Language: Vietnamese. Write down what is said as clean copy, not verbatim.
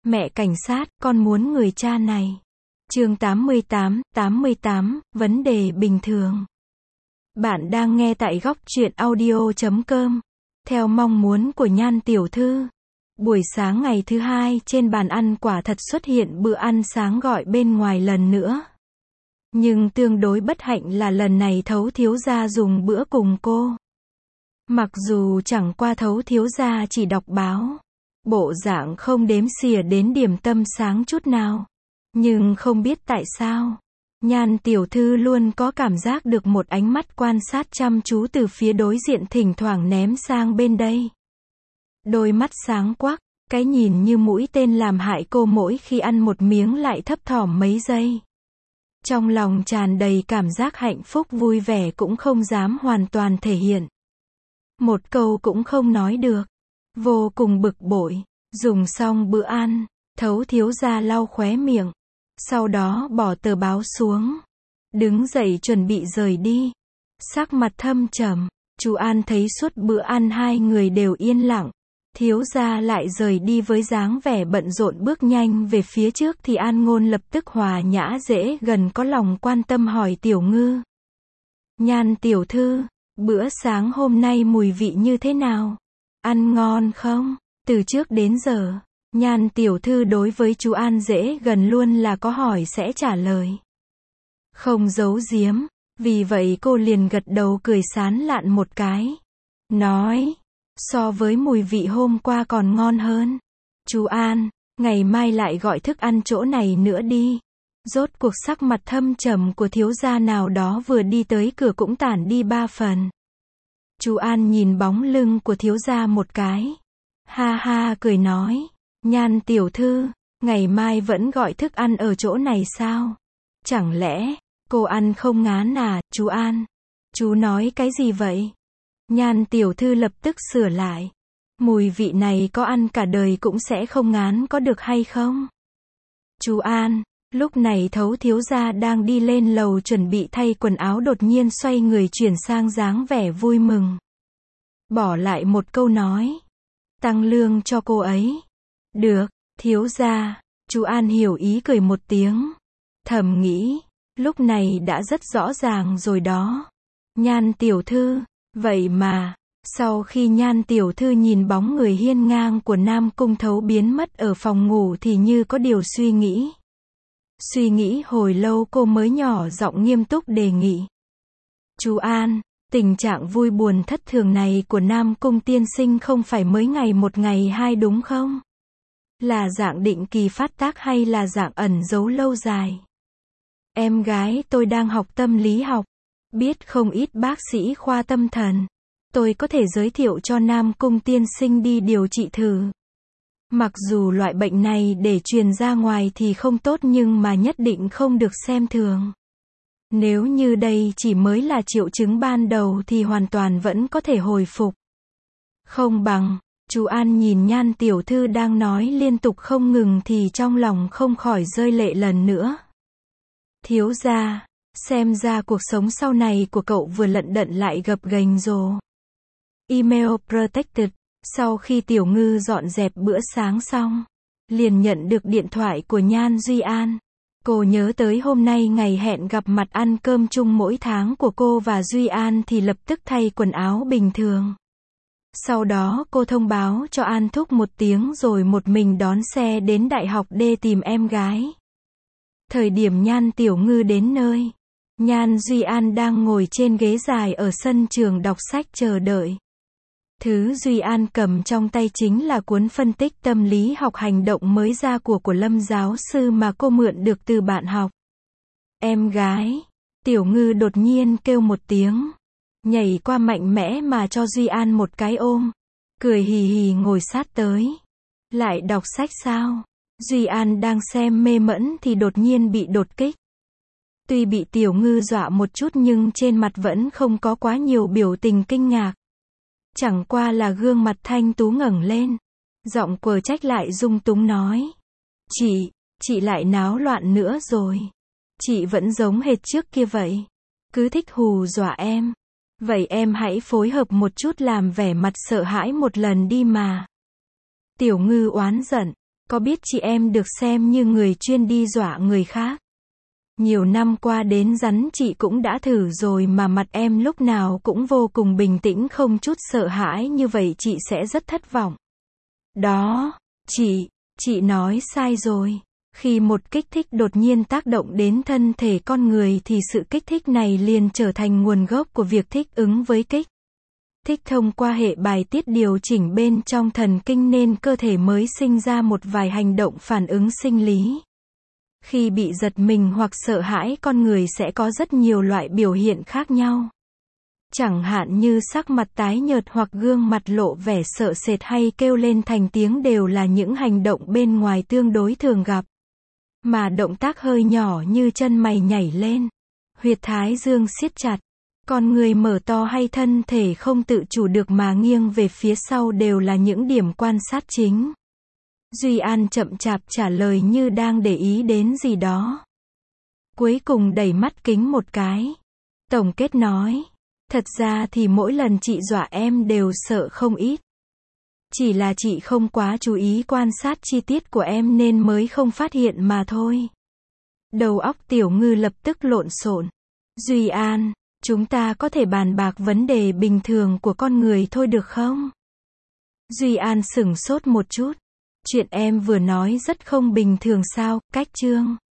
Mẹ cảnh sát, con muốn người cha này. Chương 88, vấn đề bình thường. Bạn đang nghe tại góc truyện audio.com. Theo mong muốn của Nhan tiểu thư. Buổi sáng ngày thứ hai, trên bàn ăn quả thật xuất hiện bữa ăn sáng gọi bên ngoài lần nữa. Nhưng tương đối bất hạnh là lần này Thấu thiếu gia dùng bữa cùng cô. Mặc dù chẳng qua Thấu thiếu gia chỉ đọc báo, bộ dạng không đếm xỉa đến điểm tâm sáng chút nào. Nhưng không biết tại sao, Nhan tiểu thư luôn có cảm giác được một ánh mắt quan sát chăm chú từ phía đối diện thỉnh thoảng ném sang bên đây. Đôi mắt sáng quắc, cái nhìn như mũi tên làm hại cô mỗi khi ăn một miếng lại thấp thỏm mấy giây. Trong lòng tràn đầy cảm giác hạnh phúc vui vẻ cũng không dám hoàn toàn thể hiện. Một câu cũng không nói được. Vô cùng bực bội. Dùng xong bữa ăn, Thấu thiếu gia lau khóe miệng. Sau đó bỏ tờ báo xuống. Đứng dậy chuẩn bị rời đi. Sắc mặt thâm trầm. Chú An thấy suốt bữa ăn hai người đều yên lặng. Thiếu gia lại rời đi với dáng vẻ bận rộn bước nhanh về phía trước thì An Ngôn lập tức hòa nhã dễ gần có lòng quan tâm hỏi Tiểu Ngư. Nhan tiểu thư, bữa sáng hôm nay mùi vị như thế nào? Ăn ngon không? Từ trước đến giờ, Nhan tiểu thư đối với chú An dễ gần luôn là có hỏi sẽ trả lời. Không giấu giếm, vì vậy cô liền gật đầu cười sán lạn một cái. Nói, so với mùi vị hôm qua còn ngon hơn. Chú An, ngày mai lại gọi thức ăn chỗ này nữa đi. Rốt cuộc sắc mặt thâm trầm của thiếu gia nào đó vừa đi tới cửa cũng tản đi ba phần. Chú An nhìn bóng lưng của thiếu gia một cái. Ha ha cười nói. Nhan tiểu thư, ngày mai vẫn gọi thức ăn ở chỗ này sao? Chẳng lẽ, cô ăn không ngán à, chú An? Chú nói cái gì vậy? Nhan tiểu thư lập tức sửa lại. Mùi vị này có ăn cả đời cũng sẽ không ngán có được hay không? Chú An, lúc này Thấu thiếu gia đang đi lên lầu chuẩn bị thay quần áo đột nhiên xoay người chuyển sang dáng vẻ vui mừng. Bỏ lại một câu nói. Tăng lương cho cô ấy. Được, thiếu gia. Chú An hiểu ý cười một tiếng. Thầm nghĩ, lúc này đã rất rõ ràng rồi đó. Nhan tiểu thư. Vậy mà, sau khi Nhan tiểu thư nhìn bóng người hiên ngang của Nam Cung Thấu biến mất ở phòng ngủ thì như có điều suy nghĩ. Suy nghĩ hồi lâu cô mới nhỏ giọng nghiêm túc đề nghị. Chú An, tình trạng vui buồn thất thường này của Nam Cung tiên sinh không phải mới ngày một ngày hai đúng không? Là dạng định kỳ phát tác hay là dạng ẩn giấu lâu dài? Em gái tôi đang học tâm lý học. Biết không ít bác sĩ khoa tâm thần. Tôi có thể giới thiệu cho Nam Cung tiên sinh đi điều trị thử. Mặc dù loại bệnh này để truyền ra ngoài thì không tốt nhưng mà nhất định không được xem thường. Nếu như đây chỉ mới là triệu chứng ban đầu thì hoàn toàn vẫn có thể hồi phục. Không bằng, chú An nhìn Nhan tiểu thư đang nói liên tục không ngừng thì trong lòng không khỏi rơi lệ lần nữa. Thiếu gia, xem ra cuộc sống sau này của cậu vừa lận đận lại gập ghềnh rồi. Email protected. Sau khi Tiểu Ngư dọn dẹp bữa sáng xong, liền nhận được điện thoại của Nhan Duy An. Cô nhớ tới hôm nay ngày hẹn gặp mặt ăn cơm chung mỗi tháng của cô và Duy An thì lập tức thay quần áo bình thường. Sau đó cô thông báo cho An Thúc một tiếng rồi một mình đón xe đến Đại học D tìm em gái. Thời điểm Nhan Tiểu Ngư đến nơi, Nhan Duy An đang ngồi trên ghế dài ở sân trường đọc sách chờ đợi. Thứ Duy An cầm trong tay chính là cuốn phân tích tâm lý học hành động mới ra của Lâm giáo sư mà cô mượn được từ bạn học. Em gái, Tiểu Ngư đột nhiên kêu một tiếng, nhảy qua mạnh mẽ mà cho Duy An một cái ôm, cười hì hì ngồi sát tới. Lại đọc sách sao? Duy An đang xem mê mẫn thì đột nhiên bị đột kích. Tuy bị Tiểu Ngư dọa một chút nhưng trên mặt vẫn không có quá nhiều biểu tình kinh ngạc. Chẳng qua là gương mặt thanh tú ngẩng lên. Giọng quờ trách lại dung túng nói. Chị lại náo loạn nữa rồi. Chị vẫn giống hệt trước kia vậy. Cứ thích hù dọa em. Vậy em hãy phối hợp một chút làm vẻ mặt sợ hãi một lần đi mà. Tiểu Ngư oán giận. Có biết chị em được xem như người chuyên đi dọa người khác. Nhiều năm qua đến rắn chị cũng đã thử rồi mà mặt em lúc nào cũng vô cùng bình tĩnh không chút sợ hãi như vậy chị sẽ rất thất vọng. Đó, chị nói sai rồi. Khi một kích thích đột nhiên tác động đến thân thể con người thì sự kích thích này liền trở thành nguồn gốc của việc thích ứng với kích thích thông qua hệ bài tiết điều chỉnh bên trong thần kinh nên cơ thể mới sinh ra một vài hành động phản ứng sinh lý. Khi bị giật mình hoặc sợ hãi con người sẽ có rất nhiều loại biểu hiện khác nhau. Chẳng hạn như sắc mặt tái nhợt hoặc gương mặt lộ vẻ sợ sệt hay kêu lên thành tiếng đều là những hành động bên ngoài tương đối thường gặp. Mà động tác hơi nhỏ như chân mày nhảy lên, huyệt thái dương siết chặt, con người mở to hay thân thể không tự chủ được mà nghiêng về phía sau đều là những điểm quan sát chính. Duy An chậm chạp trả lời như đang để ý đến gì đó. Cuối cùng đẩy mắt kính một cái. Tổng kết nói. Thật ra thì mỗi lần chị dọa em đều sợ không ít. Chỉ là chị không quá chú ý quan sát chi tiết của em nên mới không phát hiện mà thôi. Đầu óc Tiểu Ngư lập tức lộn xộn. Duy An, chúng ta có thể bàn bạc vấn đề bình thường của con người thôi được không? Duy An sửng sốt một chút. Chuyện em vừa nói rất không bình thường sao, Cách Trương?